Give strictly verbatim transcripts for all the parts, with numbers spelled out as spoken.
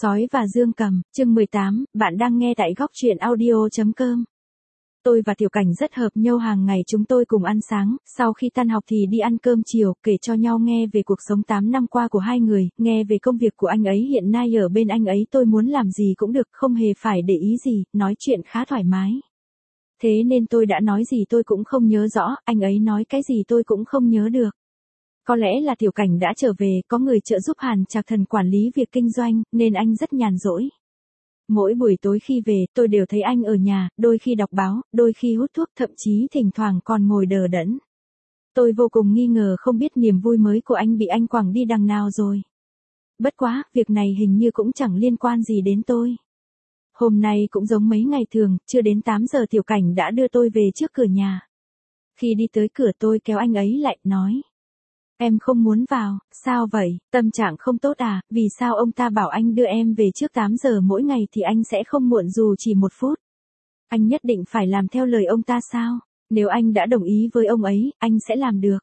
Sói và Dương Cầm, chương mười tám, bạn đang nghe tại góc truyện audio chấm com. Tôi và Tiểu Cảnh rất hợp nhau, hàng ngày chúng tôi cùng ăn sáng, sau khi tan học thì đi ăn cơm chiều, kể cho nhau nghe về cuộc sống tám năm qua của hai người, nghe về công việc của anh ấy hiện nay ở bên anh ấy, tôi muốn làm gì cũng được, không hề phải để ý gì, nói chuyện khá thoải mái. Thế nên tôi đã nói gì tôi cũng không nhớ rõ, anh ấy nói cái gì tôi cũng không nhớ được. Có lẽ là Tiểu Cảnh đã trở về, có người trợ giúp Hàn Trạc Thần quản lý việc kinh doanh, nên anh rất nhàn rỗi. Mỗi buổi tối khi về, tôi đều thấy anh ở nhà, đôi khi đọc báo, đôi khi hút thuốc, thậm chí thỉnh thoảng còn ngồi đờ đẫn. Tôi vô cùng nghi ngờ không biết niềm vui mới của anh bị anh quẳng đi đằng nào rồi. Bất quá, việc này hình như cũng chẳng liên quan gì đến tôi. Hôm nay cũng giống mấy ngày thường, chưa đến tám giờ Tiểu Cảnh đã đưa tôi về trước cửa nhà. Khi đi tới cửa tôi kéo anh ấy lại, nói. Em không muốn vào, sao vậy, tâm trạng không tốt à, vì sao ông ta bảo anh đưa em về trước tám giờ mỗi ngày thì anh sẽ không muộn dù chỉ một phút. Anh nhất định phải làm theo lời ông ta sao, nếu anh đã đồng ý với ông ấy, anh sẽ làm được.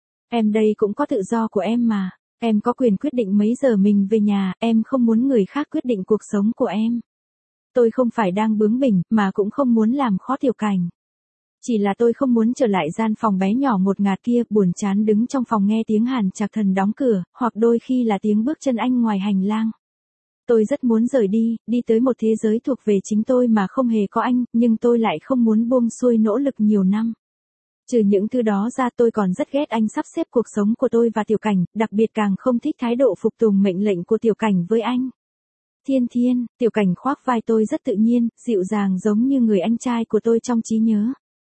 Em đây cũng có tự do của em mà, em có quyền quyết định mấy giờ mình về nhà, em không muốn người khác quyết định cuộc sống của em. Tôi không phải đang bướng bỉnh, mà cũng không muốn làm khó Tiểu Cảnh. Chỉ là tôi không muốn trở lại gian phòng bé nhỏ ngột ngạt kia, buồn chán đứng trong phòng nghe tiếng Hàn Trạc Thần đóng cửa, hoặc đôi khi là tiếng bước chân anh ngoài hành lang. Tôi rất muốn rời đi, đi tới một thế giới thuộc về chính tôi mà không hề có anh, nhưng tôi lại không muốn buông xuôi nỗ lực nhiều năm. Trừ những thứ đó ra, tôi còn rất ghét anh sắp xếp cuộc sống của tôi và Tiểu Cảnh, đặc biệt càng không thích thái độ phục tùng mệnh lệnh của Tiểu Cảnh với anh. Thiên Thiên, Tiểu Cảnh khoác vai tôi rất tự nhiên, dịu dàng giống như người anh trai của tôi trong trí nhớ.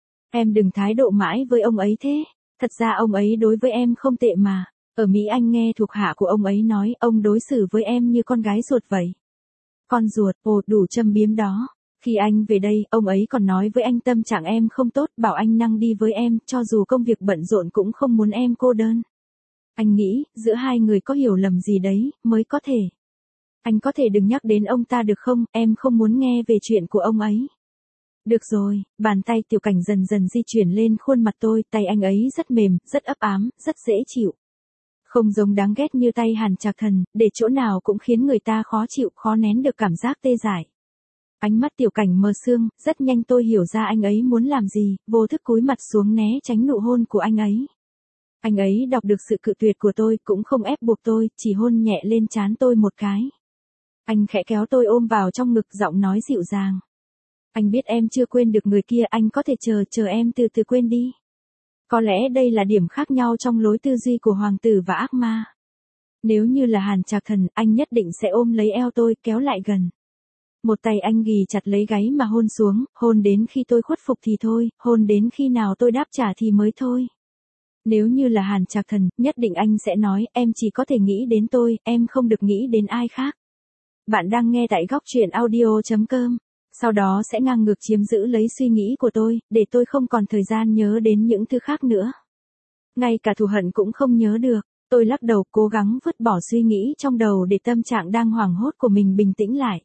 Em đừng thái độ mãi với ông ấy thế, thật ra ông ấy đối với em không tệ mà, ở Mỹ anh nghe thuộc hạ của ông ấy nói, ông đối xử với em như con gái ruột vậy. Con ruột, ồ đủ châm biếm đó, khi anh về đây, ông ấy còn nói với anh tâm trạng em không tốt, bảo anh năng đi với em, cho dù công việc bận rộn cũng không muốn em cô đơn. Anh nghĩ, giữa hai người có hiểu lầm gì đấy, mới có thể. Anh có thể đừng nhắc đến ông ta được không, em không muốn nghe về chuyện của ông ấy. Được rồi, bàn tay Tiểu Cảnh dần dần di chuyển lên khuôn mặt tôi, tay anh ấy rất mềm, rất ấp ám, rất dễ chịu. Không giống đáng ghét như tay Hàn Trạc Thần, để chỗ nào cũng khiến người ta khó chịu, khó nén được cảm giác tê dại. Ánh mắt Tiểu Cảnh mờ sương, rất nhanh tôi hiểu ra anh ấy muốn làm gì, vô thức cúi mặt xuống né tránh nụ hôn của anh ấy. Anh ấy đọc được sự cự tuyệt của tôi, cũng không ép buộc tôi, chỉ hôn nhẹ lên trán tôi một cái. Anh khẽ kéo tôi ôm vào trong ngực, giọng nói dịu dàng. Anh biết em chưa quên được người kia, anh có thể chờ, chờ em từ từ quên đi. Có lẽ đây là điểm khác nhau trong lối tư duy của hoàng tử và ác ma. Nếu như là Hàn Trạc Thần, anh nhất định sẽ ôm lấy eo tôi, kéo lại gần. Một tay anh ghì chặt lấy gáy mà hôn xuống, hôn đến khi tôi khuất phục thì thôi, hôn đến khi nào tôi đáp trả thì mới thôi. Nếu như là Hàn Trạc Thần, nhất định anh sẽ nói, em chỉ có thể nghĩ đến tôi, em không được nghĩ đến ai khác. Bạn đang nghe tại góc truyện audio chấm com. Sau đó sẽ ngang ngược chiếm giữ lấy suy nghĩ của tôi, để tôi không còn thời gian nhớ đến những thứ khác nữa. Ngay cả thù hận cũng không nhớ được, tôi lắc đầu cố gắng vứt bỏ suy nghĩ trong đầu để tâm trạng đang hoảng hốt của mình bình tĩnh lại.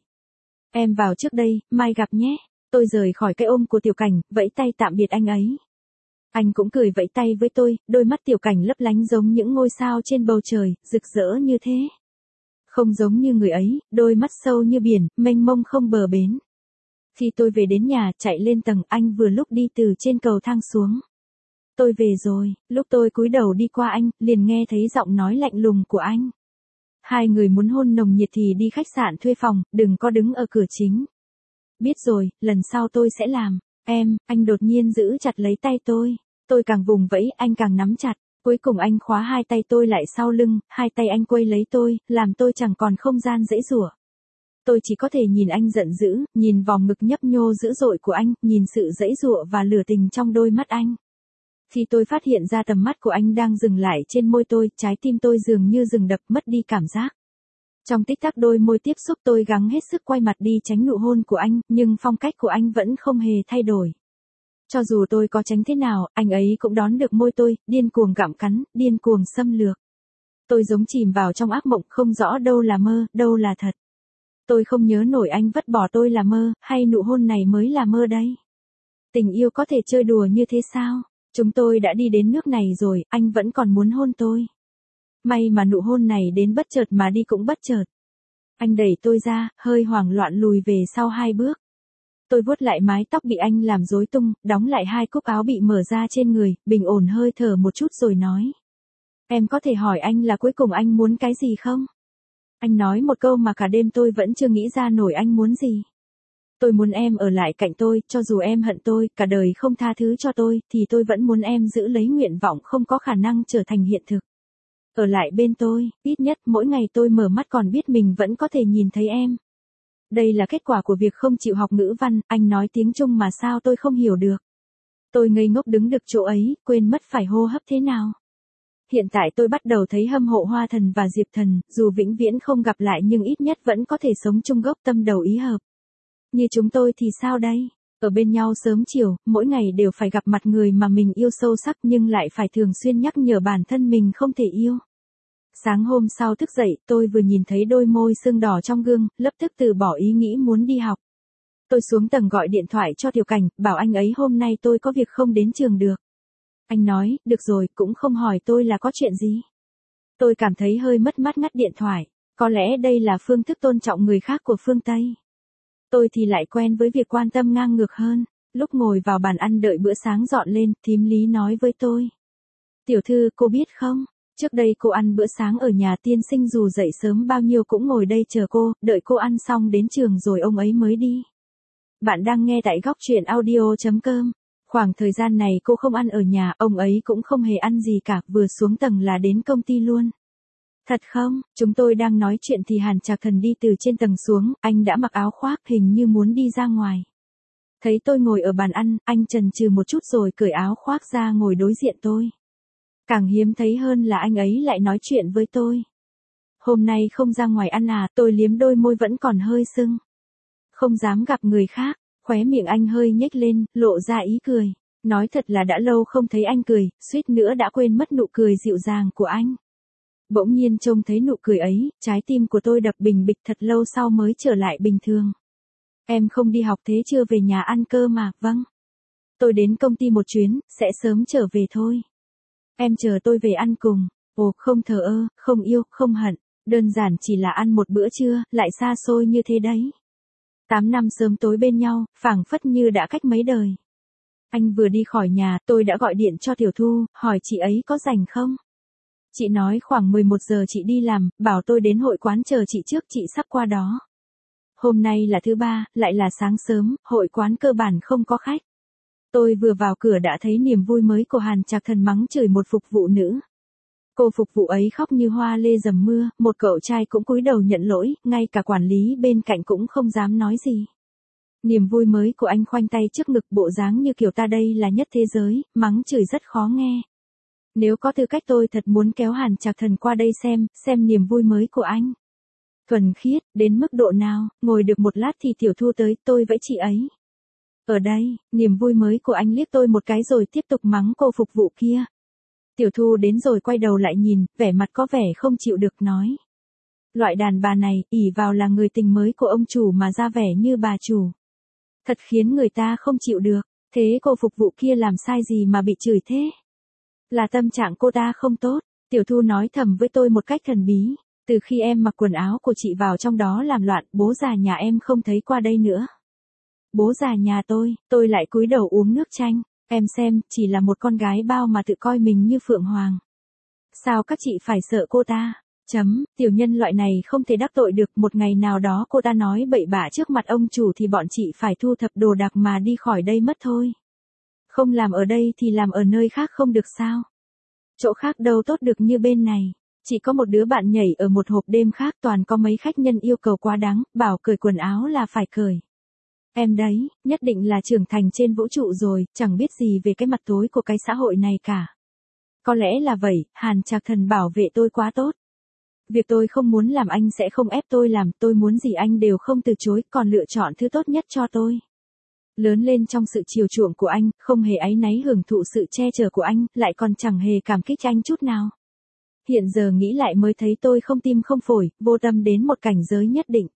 Em vào trước đây, mai gặp nhé. Tôi rời khỏi cái ôm của Tiểu Cảnh, vẫy tay tạm biệt anh ấy. Anh cũng cười vẫy tay với tôi, đôi mắt Tiểu Cảnh lấp lánh giống những ngôi sao trên bầu trời, rực rỡ như thế. Không giống như người ấy, đôi mắt sâu như biển, mênh mông không bờ bến. Khi tôi về đến nhà, chạy lên tầng, anh vừa lúc đi từ trên cầu thang xuống. Tôi về rồi, lúc tôi cúi đầu đi qua anh, liền nghe thấy giọng nói lạnh lùng của anh. Hai người muốn hôn nồng nhiệt thì đi khách sạn thuê phòng, đừng có đứng ở cửa chính. Biết rồi, lần sau tôi sẽ làm. Em, anh đột nhiên giữ chặt lấy tay tôi. Tôi càng vùng vẫy, anh càng nắm chặt. Cuối cùng anh khóa hai tay tôi lại sau lưng, hai tay anh quây lấy tôi, làm tôi chẳng còn không gian giãy giụa. Tôi chỉ có thể nhìn anh giận dữ, nhìn vòng ngực nhấp nhô dữ dội của anh, nhìn sự giãy giụa và lửa tình trong đôi mắt anh. Khi tôi phát hiện ra tầm mắt của anh đang dừng lại trên môi tôi, trái tim tôi dường như dừng đập, mất đi cảm giác. Trong tích tắc đôi môi tiếp xúc, tôi gắng hết sức quay mặt đi tránh nụ hôn của anh, nhưng phong cách của anh vẫn không hề thay đổi. Cho dù tôi có tránh thế nào, anh ấy cũng đón được môi tôi, điên cuồng gặm cắn, điên cuồng xâm lược. Tôi giống chìm vào trong ác mộng, không rõ đâu là mơ, đâu là thật. Tôi không nhớ nổi anh vứt bỏ tôi là mơ, hay nụ hôn này mới là mơ đây. Tình yêu có thể chơi đùa như thế sao? Chúng tôi đã đi đến nước này rồi, anh vẫn còn muốn hôn tôi. May mà nụ hôn này đến bất chợt mà đi cũng bất chợt. Anh đẩy tôi ra, hơi hoảng loạn lùi về sau hai bước. Tôi vuốt lại mái tóc bị anh làm rối tung, đóng lại hai cúc áo bị mở ra trên người, bình ổn hơi thở một chút rồi nói. Em có thể hỏi anh là cuối cùng anh muốn cái gì không? Anh nói một câu mà cả đêm tôi vẫn chưa nghĩ ra nổi anh muốn gì. Tôi muốn em ở lại cạnh tôi, cho dù em hận tôi, cả đời không tha thứ cho tôi, thì tôi vẫn muốn em giữ lấy nguyện vọng không có khả năng trở thành hiện thực. Ở lại bên tôi, ít nhất mỗi ngày tôi mở mắt còn biết mình vẫn có thể nhìn thấy em. Đây là kết quả của việc không chịu học ngữ văn, anh nói tiếng Trung mà sao tôi không hiểu được. Tôi ngây ngốc đứng được chỗ ấy, quên mất phải hô hấp thế nào. Hiện tại tôi bắt đầu thấy hâm mộ Hoa Thần và Diệp Thần, dù vĩnh viễn không gặp lại nhưng ít nhất vẫn có thể sống chung gốc tâm đầu ý hợp. Như chúng tôi thì sao đây? Ở bên nhau sớm chiều, mỗi ngày đều phải gặp mặt người mà mình yêu sâu sắc nhưng lại phải thường xuyên nhắc nhở bản thân mình không thể yêu. Sáng hôm sau thức dậy, tôi vừa nhìn thấy đôi môi sưng đỏ trong gương, lập tức từ bỏ ý nghĩ muốn đi học. Tôi xuống tầng gọi điện thoại cho Tiểu Cảnh, bảo anh ấy hôm nay tôi có việc không đến trường được. Anh nói, được rồi, cũng không hỏi tôi là có chuyện gì. Tôi cảm thấy hơi mất mát ngắt điện thoại, có lẽ đây là phương thức tôn trọng người khác của phương Tây. Tôi thì lại quen với việc quan tâm ngang ngược hơn. Lúc ngồi vào bàn ăn đợi bữa sáng dọn lên, thím Lý nói với tôi. Tiểu thư, cô biết không? Trước đây cô ăn bữa sáng ở nhà tiên sinh dù dậy sớm bao nhiêu cũng ngồi đây chờ cô, đợi cô ăn xong đến trường rồi ông ấy mới đi. Bạn đang nghe tại góc truyện audio chấm com. Khoảng thời gian này cô không ăn ở nhà, ông ấy cũng không hề ăn gì cả, vừa xuống tầng là đến công ty luôn. Thật không? Chúng tôi đang nói chuyện thì Hàn Trạc Thần đi từ trên tầng xuống, anh đã mặc áo khoác hình như muốn đi ra ngoài. Thấy tôi ngồi ở bàn ăn, anh chần chừ một chút rồi cởi áo khoác ra ngồi đối diện tôi. Càng hiếm thấy hơn là anh ấy lại nói chuyện với tôi. Hôm nay không ra ngoài ăn à, tôi liếm đôi môi vẫn còn hơi sưng. Không dám gặp người khác, khóe miệng anh hơi nhếch lên, lộ ra ý cười. Nói thật là đã lâu không thấy anh cười, suýt nữa đã quên mất nụ cười dịu dàng của anh. Bỗng nhiên trông thấy nụ cười ấy, trái tim của tôi đập bình bịch thật lâu sau mới trở lại bình thường. Em không đi học thế chưa về nhà ăn cơm mà, vâng. Tôi đến công ty một chuyến, sẽ sớm trở về thôi. Em chờ tôi về ăn cùng. Ồ, không thờ ơ, không yêu, không hận. Đơn giản chỉ là ăn một bữa trưa, lại xa xôi như thế đấy. Tám năm sớm tối bên nhau, phảng phất như đã cách mấy đời. Anh vừa đi khỏi nhà, tôi đã gọi điện cho Tiểu Thu, hỏi chị ấy có rảnh không? Chị nói khoảng mười một giờ chị đi làm, bảo tôi đến hội quán chờ chị trước, chị sắp qua đó. Hôm nay là thứ ba, lại là sáng sớm, hội quán cơ bản không có khách. Tôi vừa vào cửa đã thấy niềm vui mới của Hàn Trạc Thần mắng chửi một phục vụ nữ. Cô phục vụ ấy khóc như hoa lê dầm mưa, một cậu trai cũng cúi đầu nhận lỗi, ngay cả quản lý bên cạnh cũng không dám nói gì. Niềm vui mới của anh khoanh tay trước ngực bộ dáng như kiểu ta đây là nhất thế giới, mắng chửi rất khó nghe. Nếu có tư cách tôi thật muốn kéo Hàn Trạc Thần qua đây xem, xem niềm vui mới của anh. Thuần khiết, đến mức độ nào, ngồi được một lát thì Tiểu Thu tới, tôi vẫy chị ấy. Ở đây, niềm vui mới của anh liếc tôi một cái rồi tiếp tục mắng cô phục vụ kia. Tiểu Thu đến rồi quay đầu lại nhìn, vẻ mặt có vẻ không chịu được nói. Loại đàn bà này, ỷ vào là người tình mới của ông chủ mà ra vẻ như bà chủ. Thật khiến người ta không chịu được, thế cô phục vụ kia làm sai gì mà bị chửi thế? Là tâm trạng cô ta không tốt, Tiểu Thu nói thầm với tôi một cách thần bí. Từ khi em mặc quần áo của chị vào trong đó làm loạn, bố già nhà em không thấy qua đây nữa. Bố già nhà tôi, tôi lại cúi đầu uống nước chanh. Em xem, chỉ là một con gái bao mà tự coi mình như Phượng Hoàng. Sao các chị phải sợ cô ta? Chấm, tiểu nhân loại này không thể đắc tội được, một ngày nào đó cô ta nói bậy bạ trước mặt ông chủ thì bọn chị phải thu thập đồ đạc mà đi khỏi đây mất thôi. Không làm ở đây thì làm ở nơi khác không được sao? Chỗ khác đâu tốt được như bên này. Chỉ có một đứa bạn nhảy ở một hộp đêm khác, toàn có mấy khách nhân yêu cầu quá đáng, bảo cởi quần áo là phải cởi. Em đấy, nhất định là trưởng thành trên vũ trụ rồi, chẳng biết gì về cái mặt tối của cái xã hội này cả. Có lẽ là vậy, Hàn Trạc Thần bảo vệ tôi quá tốt. Việc tôi không muốn làm anh sẽ không ép tôi làm, tôi muốn gì anh đều không từ chối, còn lựa chọn thứ tốt nhất cho tôi. Lớn lên trong sự chiều chuộng của anh, không hề áy náy hưởng thụ sự che chở của anh, lại còn chẳng hề cảm kích anh chút nào. Hiện giờ nghĩ lại mới thấy tôi không tim không phổi, vô tâm đến một cảnh giới nhất định.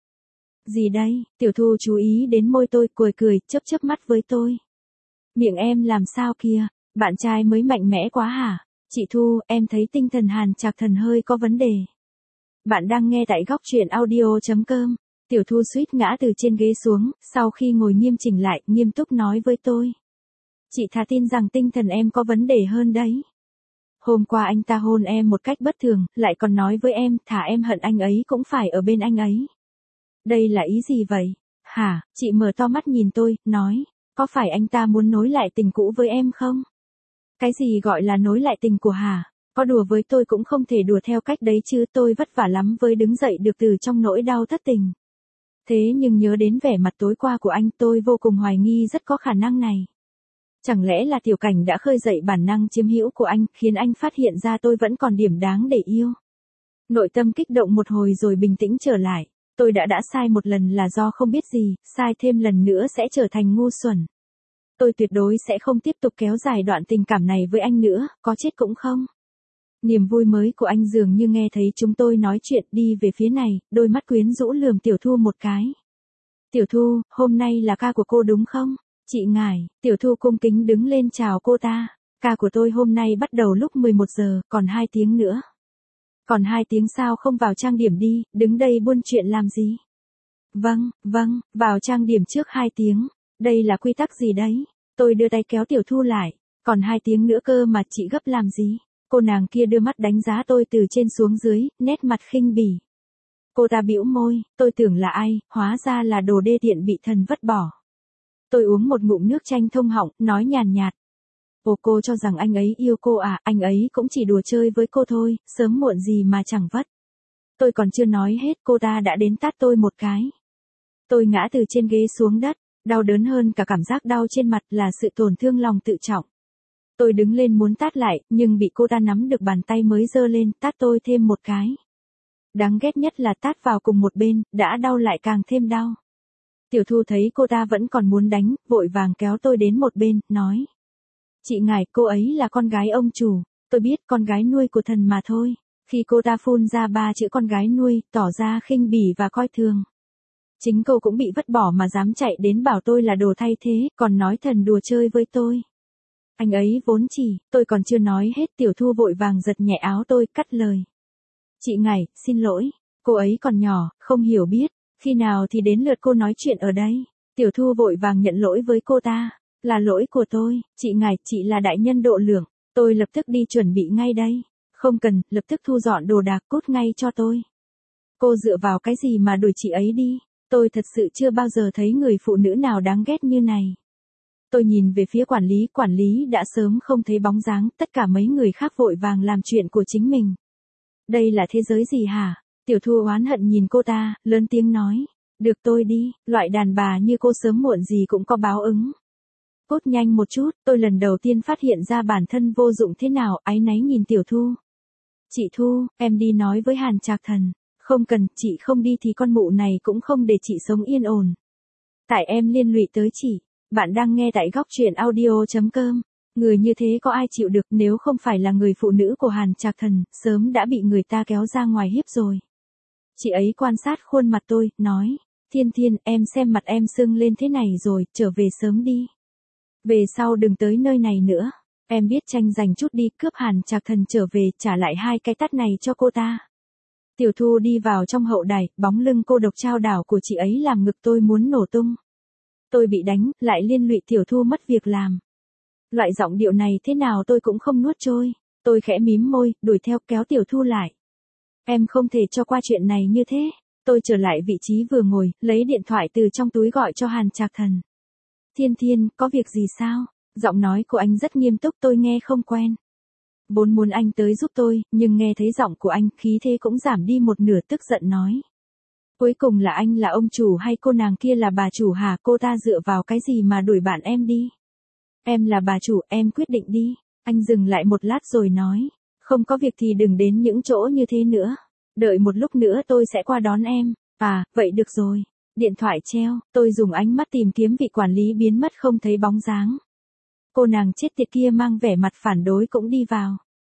Gì đây? Tiểu Thu chú ý đến môi tôi, cười cười, chớp chớp mắt với tôi. Miệng em làm sao kìa? Bạn trai mới mạnh mẽ quá hả? Chị Thu, em thấy tinh thần Hàn Trạc Thần hơi có vấn đề. Bạn đang nghe tại góc truyện audio.com. Tiểu Thu suýt ngã từ trên ghế xuống, sau khi ngồi nghiêm chỉnh lại, nghiêm túc nói với tôi. Chị thà tin rằng tinh thần em có vấn đề hơn đấy. Hôm qua anh ta hôn em một cách bất thường, lại còn nói với em, thà em hận anh ấy cũng phải ở bên anh ấy. Đây là ý gì vậy? Hả? Chị mở to mắt nhìn tôi, nói, có phải anh ta muốn nối lại tình cũ với em không? Cái gì gọi là nối lại tình của hả? Có đùa với tôi cũng không thể đùa theo cách đấy chứ, tôi vất vả lắm với đứng dậy được từ trong nỗi đau thất tình. Thế nhưng nhớ đến vẻ mặt tối qua của anh, tôi vô cùng hoài nghi rất có khả năng này. Chẳng lẽ là Tiểu Cảnh đã khơi dậy bản năng chiếm hữu của anh, khiến anh phát hiện ra tôi vẫn còn điểm đáng để yêu. Nội tâm kích động một hồi rồi bình tĩnh trở lại. Tôi đã đã sai một lần là do không biết gì, sai thêm lần nữa sẽ trở thành ngu xuẩn. Tôi tuyệt đối sẽ không tiếp tục kéo dài đoạn tình cảm này với anh nữa, có chết cũng không. Niềm vui mới của anh dường như nghe thấy chúng tôi nói chuyện, đi về phía này, đôi mắt quyến rũ lườm Tiểu Thu một cái. Tiểu Thu, hôm nay là ca của cô đúng không? Chị ngài, Tiểu Thu cung kính đứng lên chào cô ta. Ca của tôi hôm nay bắt đầu lúc mười một giờ, còn hai tiếng nữa. Còn hai tiếng sao không vào trang điểm đi, đứng đây buôn chuyện làm gì? Vâng, vâng, vào trang điểm trước hai tiếng. Đây là quy tắc gì đấy? Tôi đưa tay kéo Tiểu Thu lại. Còn hai tiếng nữa cơ mà chị gấp làm gì? Cô nàng kia đưa mắt đánh giá tôi từ trên xuống dưới, nét mặt khinh bỉ. Cô ta bĩu môi, tôi tưởng là ai, hóa ra là đồ đê tiện bị thần vứt bỏ. Tôi uống một ngụm nước chanh thông họng, nói nhàn nhạt. Ồ, cô cho rằng anh ấy yêu cô à, anh ấy cũng chỉ đùa chơi với cô thôi, sớm muộn gì mà chẳng vất. Tôi còn chưa nói hết, cô ta đã đến tát tôi một cái. Tôi ngã từ trên ghế xuống đất, đau đớn hơn cả cảm giác đau trên mặt là sự tổn thương lòng tự trọng. Tôi đứng lên muốn tát lại, nhưng bị cô ta nắm được bàn tay mới giơ lên, tát tôi thêm một cái. Đáng ghét nhất là tát vào cùng một bên, đã đau lại càng thêm đau. Tiểu Thu thấy cô ta vẫn còn muốn đánh, vội vàng kéo tôi đến một bên, nói. Chị ngài, cô ấy là con gái ông chủ, tôi biết, con gái nuôi của thần mà thôi. Khi cô ta phun ra ba chữ con gái nuôi, tỏ ra khinh bỉ và coi thường. Chính cô cũng bị vứt bỏ mà dám chạy đến bảo tôi là đồ thay thế, còn nói thần đùa chơi với tôi. Anh ấy vốn chỉ, tôi còn chưa nói hết, Tiểu Thu vội vàng giật nhẹ áo tôi, cắt lời. Chị ngài, xin lỗi, cô ấy còn nhỏ, không hiểu biết, khi nào thì đến lượt cô nói chuyện ở đây. Tiểu Thu vội vàng nhận lỗi với cô ta, là lỗi của tôi, chị ngài, chị là đại nhân độ lượng, tôi lập tức đi chuẩn bị ngay đây. Không cần, lập tức thu dọn đồ đạc cút ngay cho tôi. Cô dựa vào cái gì mà đuổi chị ấy đi, tôi thật sự chưa bao giờ thấy người phụ nữ nào đáng ghét như này. Tôi nhìn về phía quản lý, quản lý đã sớm không thấy bóng dáng, tất cả mấy người khác vội vàng làm chuyện của chính mình. Đây là thế giới gì hả? Tiểu Thu oán hận nhìn cô ta, lớn tiếng nói. Được tôi đi, loại đàn bà như cô sớm muộn gì cũng có báo ứng. Cốt nhanh một chút, tôi lần đầu tiên phát hiện ra bản thân vô dụng thế nào, áy náy nhìn Tiểu Thu. Chị Thu, em đi nói với Hàn Trạc Thần. Không cần, chị không đi thì con mụ này cũng không để chị sống yên ổn. Tại em liên lụy tới chị. Bạn đang nghe tại góc truyện audio.com. Người như thế có ai chịu được, nếu không phải là người phụ nữ của Hàn Trạc Thần, sớm đã bị người ta kéo ra ngoài hiếp rồi. Chị ấy quan sát khuôn mặt tôi, nói. Thiên Thiên, em xem mặt em sưng lên thế này rồi, trở về sớm đi. Về sau đừng tới nơi này nữa. Em biết tranh giành chút đi, cướp Hàn Trạc Thần trở về, trả lại hai cái tát này cho cô ta. Tiểu Thu đi vào trong hậu đài, bóng lưng cô độc trao đảo của chị ấy làm ngực tôi muốn nổ tung. Tôi bị đánh, lại liên lụy Tiểu Thu mất việc làm. Loại giọng điệu này thế nào tôi cũng không nuốt trôi. Tôi khẽ mím môi, đuổi theo kéo Tiểu Thu lại. Em không thể cho qua chuyện này như thế. Tôi trở lại vị trí vừa ngồi, lấy điện thoại từ trong túi gọi cho Hàn Trạc Thần. Thiên Thiên, có việc gì sao? Giọng nói của anh rất nghiêm túc, tôi nghe không quen. Vốn muốn anh tới giúp tôi, nhưng nghe thấy giọng của anh, khí thế cũng giảm đi một nửa, tức giận nói. Cuối cùng là anh là ông chủ hay cô nàng kia là bà chủ hả? Cô ta dựa vào cái gì mà đuổi bạn em đi? Em là bà chủ, em quyết định đi. Anh dừng lại một lát rồi nói. Không có việc thì đừng đến những chỗ như thế nữa. Đợi một lúc nữa tôi sẽ qua đón em. À, vậy được rồi. Điện thoại treo, tôi dùng ánh mắt tìm kiếm vị quản lý biến mất không thấy bóng dáng. Cô nàng chết tiệt kia mang vẻ mặt phản đối cũng đi vào.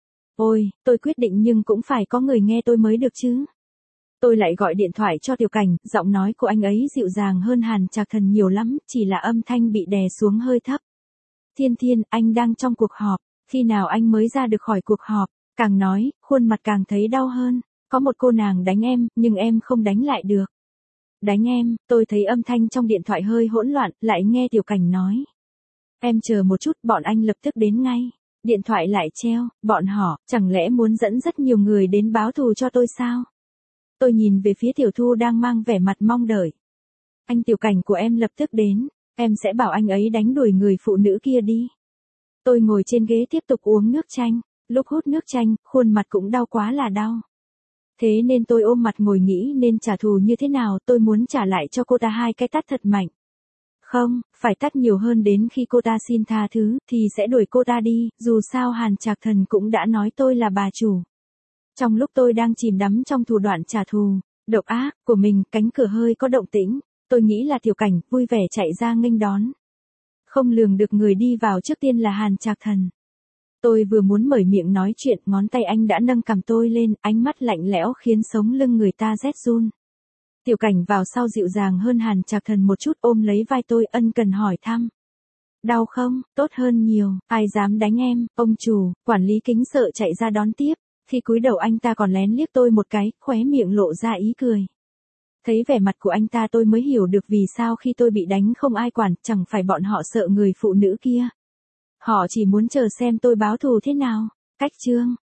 Ôi, tôi quyết định nhưng cũng phải có người nghe tôi mới được chứ. Tôi lại gọi điện thoại cho Tiểu Cảnh, giọng nói của anh ấy dịu dàng hơn Hàn Trạc Thần nhiều lắm, chỉ là âm thanh bị đè xuống hơi thấp. Thiên Thiên, anh đang trong cuộc họp, khi nào anh mới ra được khỏi cuộc họp? Càng nói, khuôn mặt càng thấy đau hơn. có một cô nàng đánh em, nhưng em không đánh lại được. Đánh em, tôi thấy âm thanh trong điện thoại hơi hỗn loạn, lại nghe Tiểu Cảnh nói. Em chờ một chút, bọn anh lập tức đến ngay. Điện thoại lại treo, bọn họ, chẳng lẽ muốn dẫn rất nhiều người đến báo thù cho tôi sao? Tôi nhìn về phía Tiểu Thu đang mang vẻ mặt mong đợi. Anh Tiểu Cảnh của em lập tức đến, em sẽ bảo anh ấy đánh đuổi người phụ nữ kia đi. Tôi ngồi trên ghế tiếp tục uống nước chanh, lúc hút nước chanh, khuôn mặt cũng đau quá là đau. Thế nên tôi ôm mặt ngồi nghĩ nên trả thù như thế nào, tôi muốn trả lại cho cô ta hai cái tát thật mạnh. Không, phải tát nhiều hơn, đến khi cô ta xin tha thứ, thì sẽ đuổi cô ta đi, dù sao Hàn Trạc Thần cũng đã nói tôi là bà chủ. Trong lúc tôi đang chìm đắm trong thủ đoạn trả thù, độc ác của mình, cánh cửa hơi có động tĩnh, tôi nghĩ là Tiểu Cảnh, vui vẻ chạy ra nghênh đón. Không lường được người đi vào trước tiên là Hàn Trạc Thần. Tôi vừa muốn mở miệng nói chuyện, ngón tay anh đã nâng cằm tôi lên, ánh mắt lạnh lẽo khiến sống lưng người ta rét run. Tiểu Cảnh vào sau dịu dàng hơn Hàn Trạc Thần một chút, ôm lấy vai tôi ân cần hỏi thăm. Đau không? Tốt hơn nhiều, ai dám đánh em, ông chủ. Quản lý Kính sợ chạy ra đón tiếp, khi cúi đầu anh ta còn lén liếc tôi một cái, khóe miệng lộ ra ý cười. Thấy vẻ mặt của anh ta tôi mới hiểu được vì sao khi tôi bị đánh không ai quản, chẳng phải bọn họ sợ người phụ nữ kia. Họ chỉ muốn chờ xem tôi báo thù thế nào. Cách chương